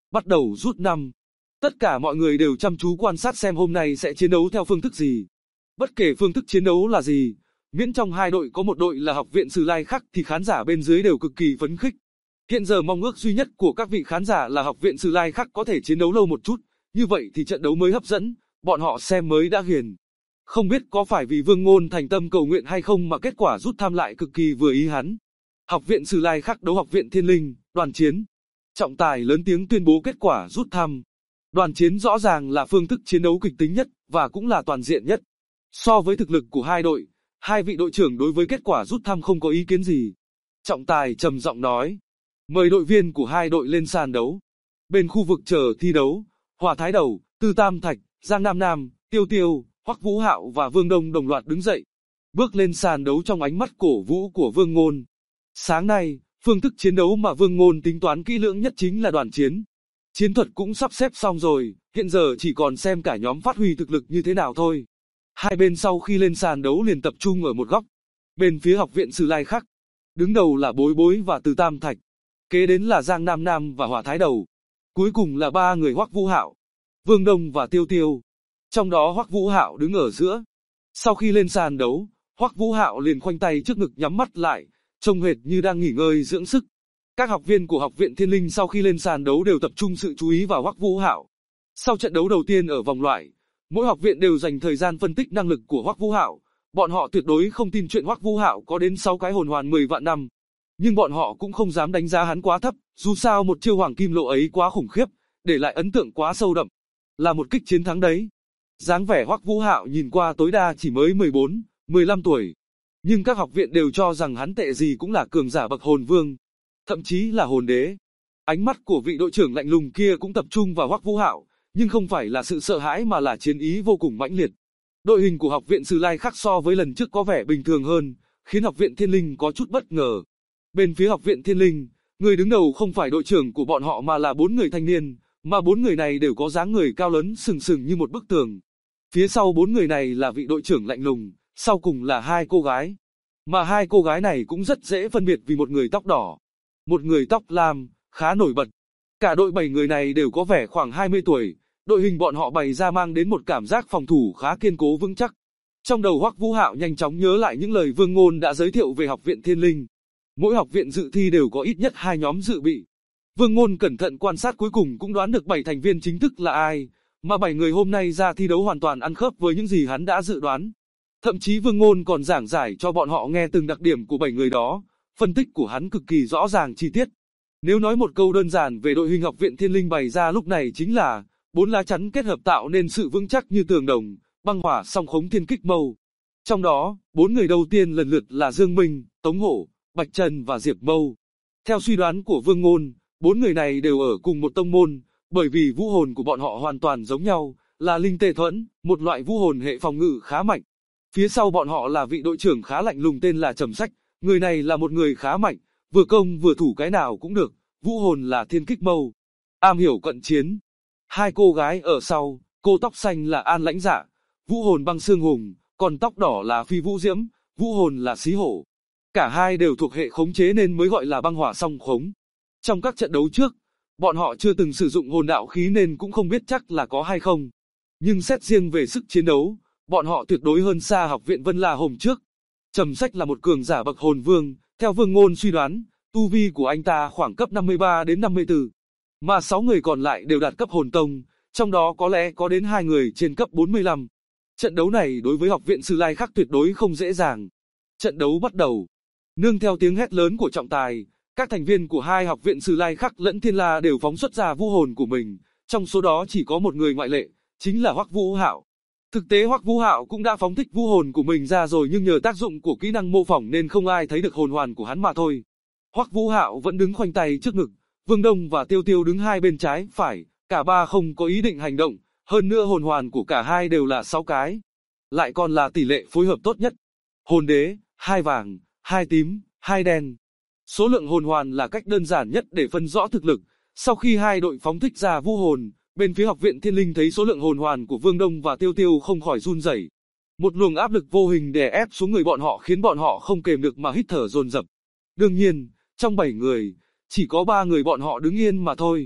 Bắt đầu rút năm. Tất cả mọi người đều chăm chú quan sát xem hôm nay sẽ chiến đấu theo phương thức gì. Bất kể phương thức chiến đấu là gì, miễn trong hai đội có một đội là Học viện Sử Lai Khắc thì khán giả bên dưới đều cực kỳ phấn khích. Hiện giờ mong ước duy nhất của các vị khán giả là Học viện Sử Lai Khắc có thể chiến đấu lâu một chút, như vậy thì trận đấu mới hấp dẫn, bọn họ xem mới đã ghiền. Không biết có phải vì Vương Ngôn thành tâm cầu nguyện hay không mà kết quả rút thăm lại cực kỳ vừa ý hắn. Học viện Sử Lai Khắc đấu Học viện Thiên Linh, đoàn chiến. Trọng tài lớn tiếng tuyên bố kết quả rút thăm. Đoàn chiến rõ ràng là phương thức chiến đấu kịch tính nhất và cũng là toàn diện nhất. So với thực lực của hai đội, hai vị đội trưởng đối với kết quả rút thăm không có ý kiến gì. Trọng tài trầm giọng nói, mời đội viên của hai đội lên sàn đấu. Bên khu vực chờ thi đấu, Hỏa Thái Đầu, Tư Tam Thạch, Giang Nam Nam, Tiêu Tiêu, Hoắc Vũ Hạo và Vương Đông đồng loạt đứng dậy, bước lên sàn đấu trong ánh mắt cổ vũ của Vương Ngôn. Sáng nay, phương thức chiến đấu mà Vương Ngôn tính toán kỹ lưỡng nhất chính là đoàn chiến. Chiến thuật cũng sắp xếp xong rồi, hiện giờ chỉ còn xem cả nhóm phát huy thực lực như thế nào thôi. Hai bên sau khi lên sàn đấu liền tập trung ở một góc. Bên phía Học viện Sử Lai Khắc, đứng đầu là Bối Bối và Từ Tam Thạch, kế đến là Giang Nam Nam và Hỏa Thái Đầu. Cuối cùng là ba người Hoắc Vũ Hạo, Vương Đông và Tiêu Tiêu. Trong đó Hoắc Vũ Hạo đứng ở giữa. Sau khi lên sàn đấu, Hoắc Vũ Hạo liền khoanh tay trước ngực nhắm mắt lại, trông hệt như đang nghỉ ngơi dưỡng sức. Các học viên của Học viện Thiên Linh sau khi lên sàn đấu đều tập trung sự chú ý vào Hoắc Vũ Hạo. Sau trận đấu đầu tiên ở vòng loại, mỗi học viện đều dành thời gian phân tích năng lực của Hoắc Vũ Hạo. Bọn họ tuyệt đối không tin chuyện Hoắc Vũ Hạo có đến 6 cái hồn hoàn 10 vạn năm. Nhưng bọn họ cũng không dám đánh giá hắn quá thấp, dù sao một chiêu Hoàng Kim Lộ ấy quá khủng khiếp, để lại ấn tượng quá sâu đậm. Là một kích chiến thắng đấy. Dáng vẻ Hoắc Vũ Hạo nhìn qua tối đa chỉ mới 14, 15 tuổi. Nhưng các học viện đều cho rằng hắn tệ gì cũng là cường giả bậc hồn vương, thậm chí là hồn đế. Ánh mắt của vị đội trưởng lạnh lùng kia cũng tập trung vào Hoắc Vũ Hạo, nhưng không phải là sự sợ hãi mà là chiến ý vô cùng mãnh liệt. Đội hình của Học viện Sử Lai Khắc so với lần trước có vẻ bình thường hơn, khiến Học viện Thiên Linh có chút bất ngờ. Bên phía Học viện Thiên Linh, người đứng đầu không phải đội trưởng của bọn họ mà là 4 người thanh niên, mà 4 người này đều có dáng người cao lớn sừng sừng như một bức tường. Phía sau 4 người này là vị đội trưởng lạnh lùng, sau cùng là hai cô gái. Mà hai cô gái này cũng rất dễ phân biệt vì một người tóc đỏ, một người tóc lam, khá nổi bật. Cả đội 7 người này đều có vẻ khoảng 20 tuổi, đội hình bọn họ bày ra mang đến một cảm giác phòng thủ khá kiên cố vững chắc. Trong đầu Hoắc Vũ Hạo nhanh chóng nhớ lại những lời Vương Ngôn đã giới thiệu về Học viện Thiên Linh. Mỗi học viện dự thi đều có ít nhất 2 nhóm dự bị. Vương Ngôn cẩn thận quan sát cuối cùng cũng đoán được 7 thành viên chính thức là ai, mà 7 người hôm nay ra thi đấu hoàn toàn ăn khớp với những gì hắn đã dự đoán. Thậm chí Vương Ngôn còn giảng giải cho bọn họ nghe từng đặc điểm của 7 người đó, phân tích của hắn cực kỳ rõ ràng chi tiết. Nếu nói một câu đơn giản về đội hình Học viện Thiên Linh bày ra lúc này chính là 4 lá chắn kết hợp tạo nên sự vững chắc như tường đồng, băng hỏa song khống thiên kích mâu. Trong đó, 4 người đầu tiên lần lượt là Dương Minh, Tống Hổ, Bạch Trần và Diệp Mâu. Theo suy đoán của Vương Ngôn, 4 người này đều ở cùng một tông môn, bởi vì vũ hồn của bọn họ hoàn toàn giống nhau, là linh tê thuẫn, một loại vũ hồn hệ phòng ngự khá mạnh. Phía sau bọn họ là vị đội trưởng khá lạnh lùng tên là Trầm Sách, người này là một người khá mạnh, vừa công vừa thủ cái nào cũng được, vũ hồn là thiên kích mâu, am hiểu cận chiến. Hai cô gái ở sau, cô tóc xanh là An Lãnh Dạ, vũ hồn băng xương hùng, còn tóc đỏ là Phi Vũ Diễm, vũ hồn là Xí Hổ. Cả hai đều thuộc hệ khống chế nên mới gọi là băng hỏa song khống. Trong các trận đấu trước, bọn họ chưa từng sử dụng hồn đạo khí nên cũng không biết chắc là có hay không. Nhưng xét riêng về sức chiến đấu, bọn họ tuyệt đối hơn xa Học viện Vân La hôm trước. Trầm Sách là một cường giả bậc hồn vương, theo Vương Ngôn suy đoán, tu vi của anh ta khoảng cấp 53 đến 54. Mà 6 người còn lại đều đạt cấp hồn tông, trong đó có lẽ có đến 2 người trên cấp 45. Trận đấu này đối với Học viện Sử Lai Khắc tuyệt đối không dễ dàng. Trận đấu bắt đầu. Nương theo tiếng hét lớn của trọng tài, các thành viên của hai Học viện Sử Lai Khắc lẫn Thiên La đều phóng xuất ra vũ hồn của mình, trong số đó chỉ có một người ngoại lệ, chính là Hoắc Vũ Hạo. Thực tế Hoắc Vũ Hạo cũng đã phóng thích vũ hồn của mình ra rồi nhưng nhờ tác dụng của kỹ năng mô phỏng nên không ai thấy được hồn hoàn của hắn mà thôi. Hoắc Vũ Hạo vẫn đứng khoanh tay trước ngực, Vương Đông và Tiêu Tiêu đứng hai bên trái, phải, cả ba không có ý định hành động, hơn nữa hồn hoàn của cả hai đều là 6 cái. Lại còn là tỷ lệ phối hợp tốt nhất. Hồn đế, 2 vàng, 2 tím, 2 đen. Số lượng hồn hoàn là cách đơn giản nhất để phân rõ thực lực. Sau khi hai đội phóng thích ra vũ hồn, bên phía Học viện Thiên Linh thấy số lượng hồn hoàn của Vương Đông và Tiêu Tiêu không khỏi run rẩy. Một luồng áp lực vô hình đè ép xuống người bọn họ khiến bọn họ không kềm được mà hít thở dồn dập. Đương nhiên, trong 7 người, chỉ có 3 người bọn họ đứng yên mà thôi,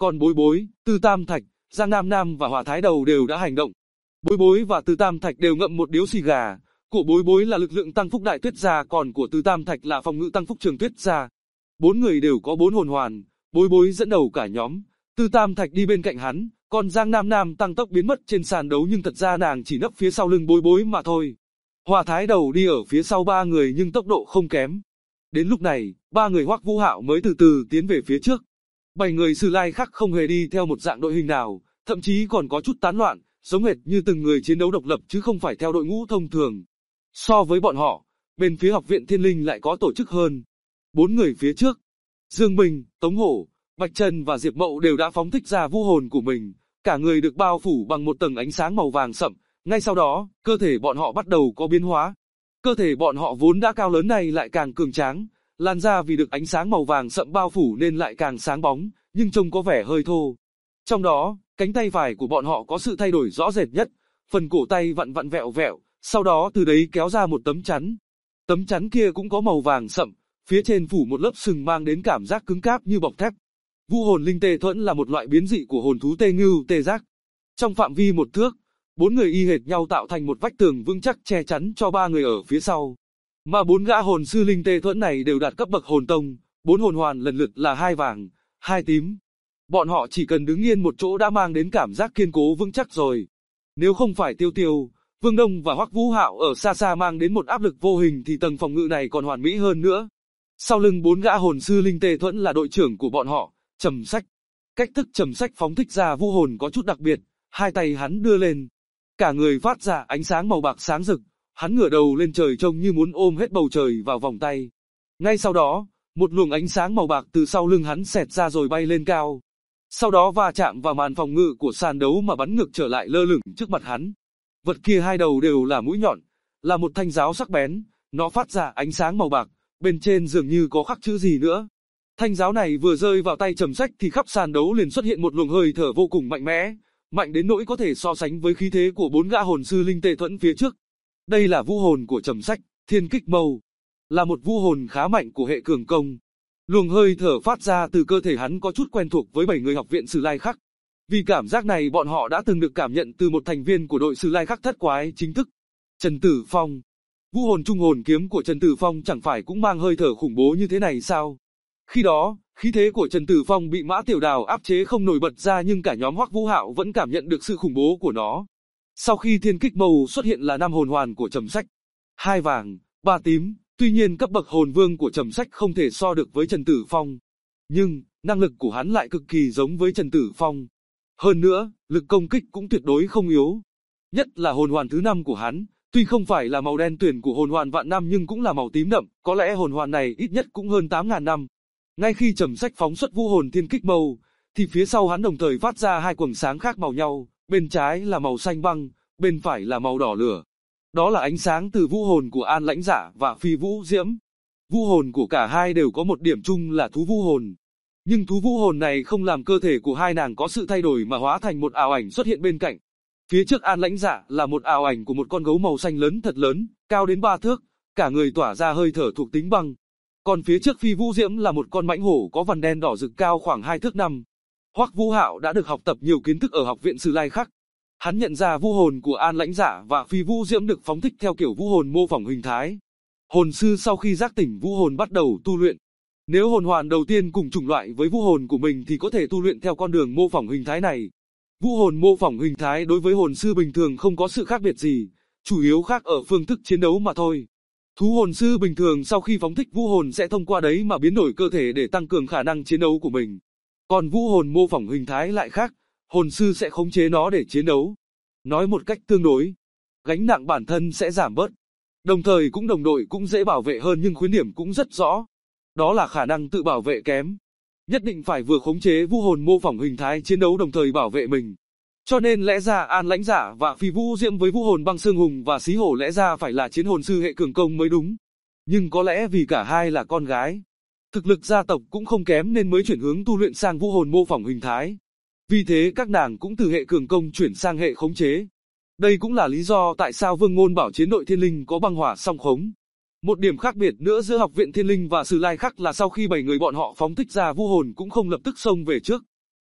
Còn Bối Bối, Tư Tam Thạch, Giang Nam Nam và Hỏa Thái Đầu đều đã hành động. Bối Bối và Tư Tam Thạch đều ngậm một điếu xì gà. Của Bối Bối là lực lượng tăng phúc đại tuyết gia, còn của Tư Tam Thạch là phòng ngự tăng phúc trường tuyết gia. Bốn người đều có 4 hồn hoàn. Bối Bối dẫn đầu cả nhóm, Tư Tam Thạch đi bên cạnh hắn, còn Giang Nam Nam tăng tốc biến mất trên sàn đấu, nhưng thật ra nàng chỉ nấp phía sau lưng Bối Bối mà thôi. Hỏa Thái Đầu đi ở phía sau 3 người nhưng tốc độ không kém. Đến lúc này, 3 người Hoắc Vũ Hạo mới từ từ tiến về phía trước. 7 người Sử Lai khác không hề đi theo một dạng đội hình nào, thậm chí còn có chút tán loạn, giống hệt như từng người chiến đấu độc lập chứ không phải theo đội ngũ thông thường. So với bọn họ, bên phía Học viện Thiên Linh lại có tổ chức hơn. 4 người phía trước, Dương Bình, Tống Hổ, Bạch Trần và Diệp Mậu đều đã phóng thích ra vũ hồn của mình, cả người được bao phủ bằng một tầng ánh sáng màu vàng sậm. Ngay sau đó, cơ thể bọn họ bắt đầu có biến hóa. Cơ thể bọn họ vốn đã cao lớn này lại càng cường tráng, làn da vì được ánh sáng màu vàng sậm bao phủ nên lại càng sáng bóng, nhưng trông có vẻ hơi thô. Trong đó, cánh tay phải của bọn họ có sự thay đổi rõ rệt nhất, phần cổ tay vặn vặn vẹo vẹo, sau đó từ đấy kéo ra một tấm chắn. Tấm chắn kia cũng có màu vàng sậm, phía trên phủ một lớp sừng mang đến cảm giác cứng cáp như bọc thép. Vũ hồn linh tê thuẫn là một loại biến dị của hồn thú tê ngưu tê giác. Trong phạm vi 1 thước, 4 người y hệt nhau tạo thành một vách tường vững chắc che chắn cho 3 người ở phía sau. Mà 4 gã hồn sư linh tê thuẫn này đều đạt cấp bậc hồn tông, 4 hồn hoàn lần lượt là 2 vàng, 2 tím. Bọn họ chỉ cần đứng yên một chỗ đã mang đến cảm giác kiên cố vững chắc rồi. Nếu không phải Tiêu Tiêu, Vương Đông và Hoắc Vũ Hạo ở xa xa mang đến một áp lực vô hình thì tầng phòng ngự này còn hoàn mỹ hơn nữa. Sau lưng 4 gã hồn sư linh tê thuẫn là đội trưởng của bọn họ, Trầm Sách. Cách thức Trầm Sách phóng thích ra vũ hồn có chút đặc biệt, hai tay hắn đưa lên, cả người phát ra ánh sáng màu bạc sáng rực, hắn ngửa đầu lên trời trông như muốn ôm hết bầu trời vào vòng tay. Ngay sau đó, một luồng ánh sáng màu bạc từ sau lưng hắn xẹt ra rồi bay lên cao. Sau đó va chạm vào màn phòng ngự của sàn đấu mà bắn ngược trở lại lơ lửng trước mặt hắn. Vật kia hai đầu đều là mũi nhọn, là một thanh giáo sắc bén, nó phát ra ánh sáng màu bạc, bên trên dường như có khắc chữ gì nữa. Thanh giáo này vừa rơi vào tay Trầm Sách thì khắp sàn đấu liền xuất hiện một luồng hơi thở vô cùng mạnh mẽ, mạnh đến nỗi có thể so sánh với khí thế của 4 gã hồn sư linh tê thuẫn phía trước. Đây là vũ hồn của Trầm Sách, Thiên Kích Mâu, là một vũ hồn khá mạnh của hệ cường công. Luồng hơi thở phát ra từ cơ thể hắn có chút quen thuộc với 7 người học viện Sử Lai Khắc. Vì cảm giác này bọn họ đã từng được cảm nhận từ một thành viên của đội Sử Lai Khắc thất quái chính thức, Trần Tử Phong. Vũ hồn trung hồn kiếm của Trần Tử Phong chẳng phải cũng mang hơi thở khủng bố như thế này sao? Khi đó, khí thế của Trần Tử Phong bị Mã Tiểu Đào áp chế không nổi bật ra, nhưng cả nhóm Hoắc Vũ Hạo vẫn cảm nhận được sự khủng bố của nó. Sau khi Thiên Kích Mâu xuất hiện là 5 hồn hoàn của Trầm Sách, 2 vàng, 3 tím, tuy nhiên cấp bậc hồn vương của Trầm Sách không thể so được với Trần Tử Phong. Nhưng, năng lực của hắn lại cực kỳ giống với Trần Tử Phong. Hơn nữa, lực công kích cũng tuyệt đối không yếu. Nhất là hồn hoàn thứ 5 của hắn, tuy không phải là màu đen tuyền của hồn hoàn vạn năm nhưng cũng là màu tím đậm, có lẽ hồn hoàn này ít nhất cũng hơn 8.000 năm. Ngay khi Trầm Sách phóng xuất vũ hồn Thiên Kích Mâu, thì phía sau hắn đồng thời phát ra 2 quầng sáng khác màu nhau, bên trái là màu xanh băng, bên phải là màu đỏ lửa. Đó là ánh sáng từ vũ hồn của An Lãnh Dạ và Phi Vũ Diễm. Vũ hồn của cả hai đều có một điểm chung là thú vũ hồn. Nhưng thú vũ hồn này không làm cơ thể của hai nàng có sự thay đổi mà hóa thành một ảo ảnh xuất hiện bên cạnh. Phía trước An Lãnh Dạ là một ảo ảnh của một con gấu màu xanh lớn thật lớn, cao đến 3 thước, cả người tỏa ra hơi thở thuộc tính băng. Còn phía trước Phi Vũ Diễm là một con mãnh hổ có vằn đen đỏ rực cao khoảng 2 thước 5. Hoắc Vũ Hạo đã được học tập nhiều kiến thức ở học viện Sử Lai Khắc. Hắn nhận ra vũ hồn của An Lãnh Dạ và Phi Vũ Diễm được phóng thích theo kiểu vũ hồn mô phỏng hình thái. Hồn sư sau khi giác tỉnh vũ hồn bắt đầu tu luyện. Nếu hồn hoàn đầu tiên cùng chủng loại với vũ hồn của mình thì có thể tu luyện theo con đường mô phỏng hình thái này. Vũ hồn mô phỏng hình thái đối với hồn sư bình thường không có sự khác biệt gì, chủ yếu khác ở phương thức chiến đấu mà thôi. Thú hồn sư bình thường sau khi phóng thích vũ hồn sẽ thông qua đấy mà biến đổi cơ thể để tăng cường khả năng chiến đấu của mình. Còn vũ hồn mô phỏng hình thái lại khác, hồn sư sẽ khống chế nó để chiến đấu. Nói một cách tương đối, gánh nặng bản thân sẽ giảm bớt. Đồng thời đồng đội cũng dễ bảo vệ hơn nhưng khuyết điểm cũng rất rõ. Đó là khả năng tự bảo vệ kém. Nhất định phải vừa khống chế vũ hồn mô phỏng hình thái chiến đấu đồng thời bảo vệ mình. Cho nên lẽ ra An Lãnh Dạ và Phi Vũ Diễm với vũ hồn băng xương hùng và xí hổ lẽ ra phải là chiến hồn sư hệ cường công mới đúng. Nhưng có lẽ vì cả hai là con gái, thực lực gia tộc cũng không kém nên mới chuyển hướng tu luyện sang vũ hồn mô phỏng hình thái. Vì thế các nàng cũng từ hệ cường công chuyển sang hệ khống chế. Đây cũng là lý do tại sao Vương Ngôn bảo chiến đội Thiên Linh có băng hỏa song khống. Một điểm khác biệt nữa giữa học viện Thiên Linh và Sử Lai Khắc là sau khi 7 người bọn họ phóng thích ra vũ hồn cũng không lập tức xông về trước.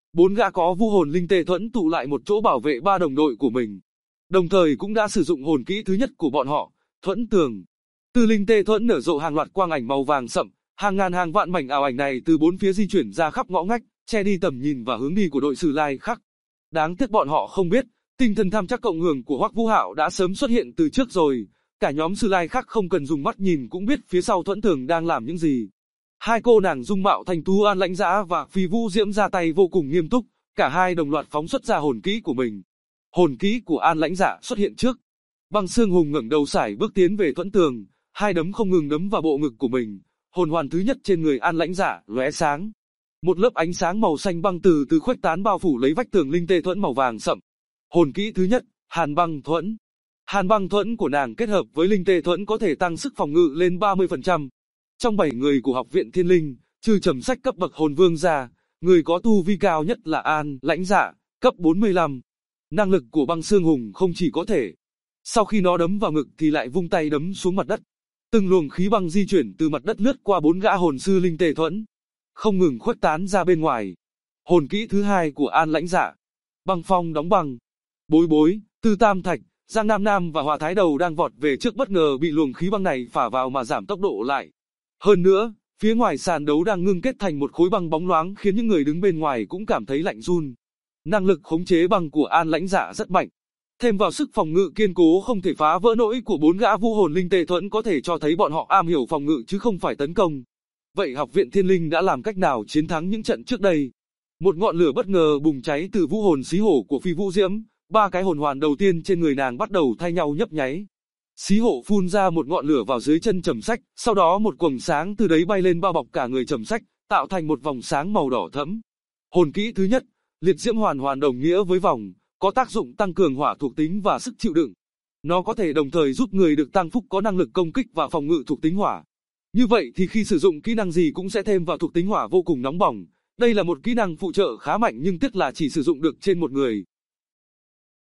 4 gã có vũ hồn linh tê thuẫn tụ lại một chỗ bảo vệ 3 đồng đội của mình. Đồng thời cũng đã sử dụng hồn kỹ thứ nhất của bọn họ, thuẫn tường. Từ linh tê thuẫn nở rộ hàng loạt quang ảnh màu vàng sậm, hàng ngàn hàng vạn mảnh ảo ảnh này từ bốn phía di chuyển ra khắp ngõ ngách, che đi tầm nhìn và hướng đi của đội Sử Lai Khắc. Đáng tiếc bọn họ không biết, tinh thần tham chắc cộng hưởng của Hoắc Vũ Hạo đã sớm xuất hiện từ trước rồi, cả nhóm Sử Lai Khắc không cần dùng mắt nhìn cũng biết phía sau thuẫn tường đang làm những gì. Hai cô nàng dung mạo thanh tú An Lãnh Dã và Phi Vũ Diễm ra tay vô cùng nghiêm túc, cả hai đồng loạt phóng xuất ra hồn kỹ của mình. Hồn kỹ của An Lãnh Dã xuất hiện trước. Băng Xương Hùng ngẩng đầu sải bước tiến về thuẫn tường, hai đấm không ngừng đấm vào bộ ngực của mình. Hồn hoàn thứ nhất trên người An Lãnh Dã lóe sáng. Một lớp ánh sáng màu xanh băng từ từ khuếch tán bao phủ lấy vách tường linh tê thuẫn màu vàng sậm. Hồn kỹ thứ nhất, Hàn Băng Thuẫn. Hàn Băng Thuẫn của nàng kết hợp với linh tê thuẫn có thể tăng sức phòng ngự lên 30%. Trong 7 người của Học viện Thiên Linh, trừ Trầm Sách cấp bậc hồn vương ra, người có tu vi cao nhất là An Lãnh Dã, cấp 45. Năng lực của Băng Xương Hùng không chỉ có thể, sau khi nó đấm vào ngực thì lại vung tay đấm xuống mặt đất. Từng luồng khí băng di chuyển từ mặt đất lướt qua 4 gã hồn sư linh tê thuẫn, không ngừng khuếch tán ra bên ngoài. Hồn kỹ thứ hai của An Lãnh Dã, Băng Phong Đóng Băng. Bối Bối, Tư Tam Thạch, Giang Nam Nam và Hòa Thái Đầu đang vọt về trước bất ngờ bị luồng khí băng này phả vào mà giảm tốc độ lại. Hơn nữa, phía ngoài sàn đấu đang ngưng kết thành một khối băng bóng loáng khiến những người đứng bên ngoài cũng cảm thấy lạnh run. Năng lực khống chế băng của An Lãnh Dã rất mạnh. Thêm vào sức phòng ngự kiên cố không thể phá vỡ nổi của 4 gã vũ hồn linh tê thuẫn có thể cho thấy bọn họ am hiểu phòng ngự chứ không phải tấn công. Vậy Học viện Thiên Linh đã làm cách nào chiến thắng những trận trước đây? Một ngọn lửa bất ngờ bùng cháy từ vũ hồn xí hổ của Phi Vũ Diễm, 3 cái hồn hoàn đầu tiên trên người nàng bắt đầu thay nhau nhấp nháy. Xí hổ phun ra một ngọn lửa vào dưới chân Trầm Sách, sau đó một quầng sáng từ đấy bay lên bao bọc cả người Trầm Sách, tạo thành một vòng sáng màu đỏ thẫm. Hồn kỹ thứ nhất, Liệt Diễm Hoàn Hoàn đồng nghĩa với vòng, có tác dụng tăng cường hỏa thuộc tính và sức chịu đựng. Nó có thể đồng thời giúp người được tăng phúc có năng lực công kích và phòng ngự thuộc tính hỏa. Như vậy thì khi sử dụng kỹ năng gì cũng sẽ thêm vào thuộc tính hỏa vô cùng nóng bỏng. Đây là một kỹ năng phụ trợ khá mạnh nhưng tiếc là chỉ sử dụng được trên một người.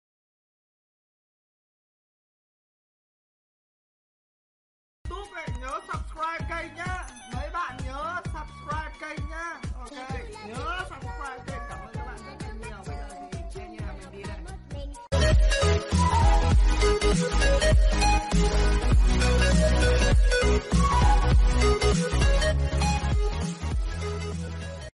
Túp lại nhớ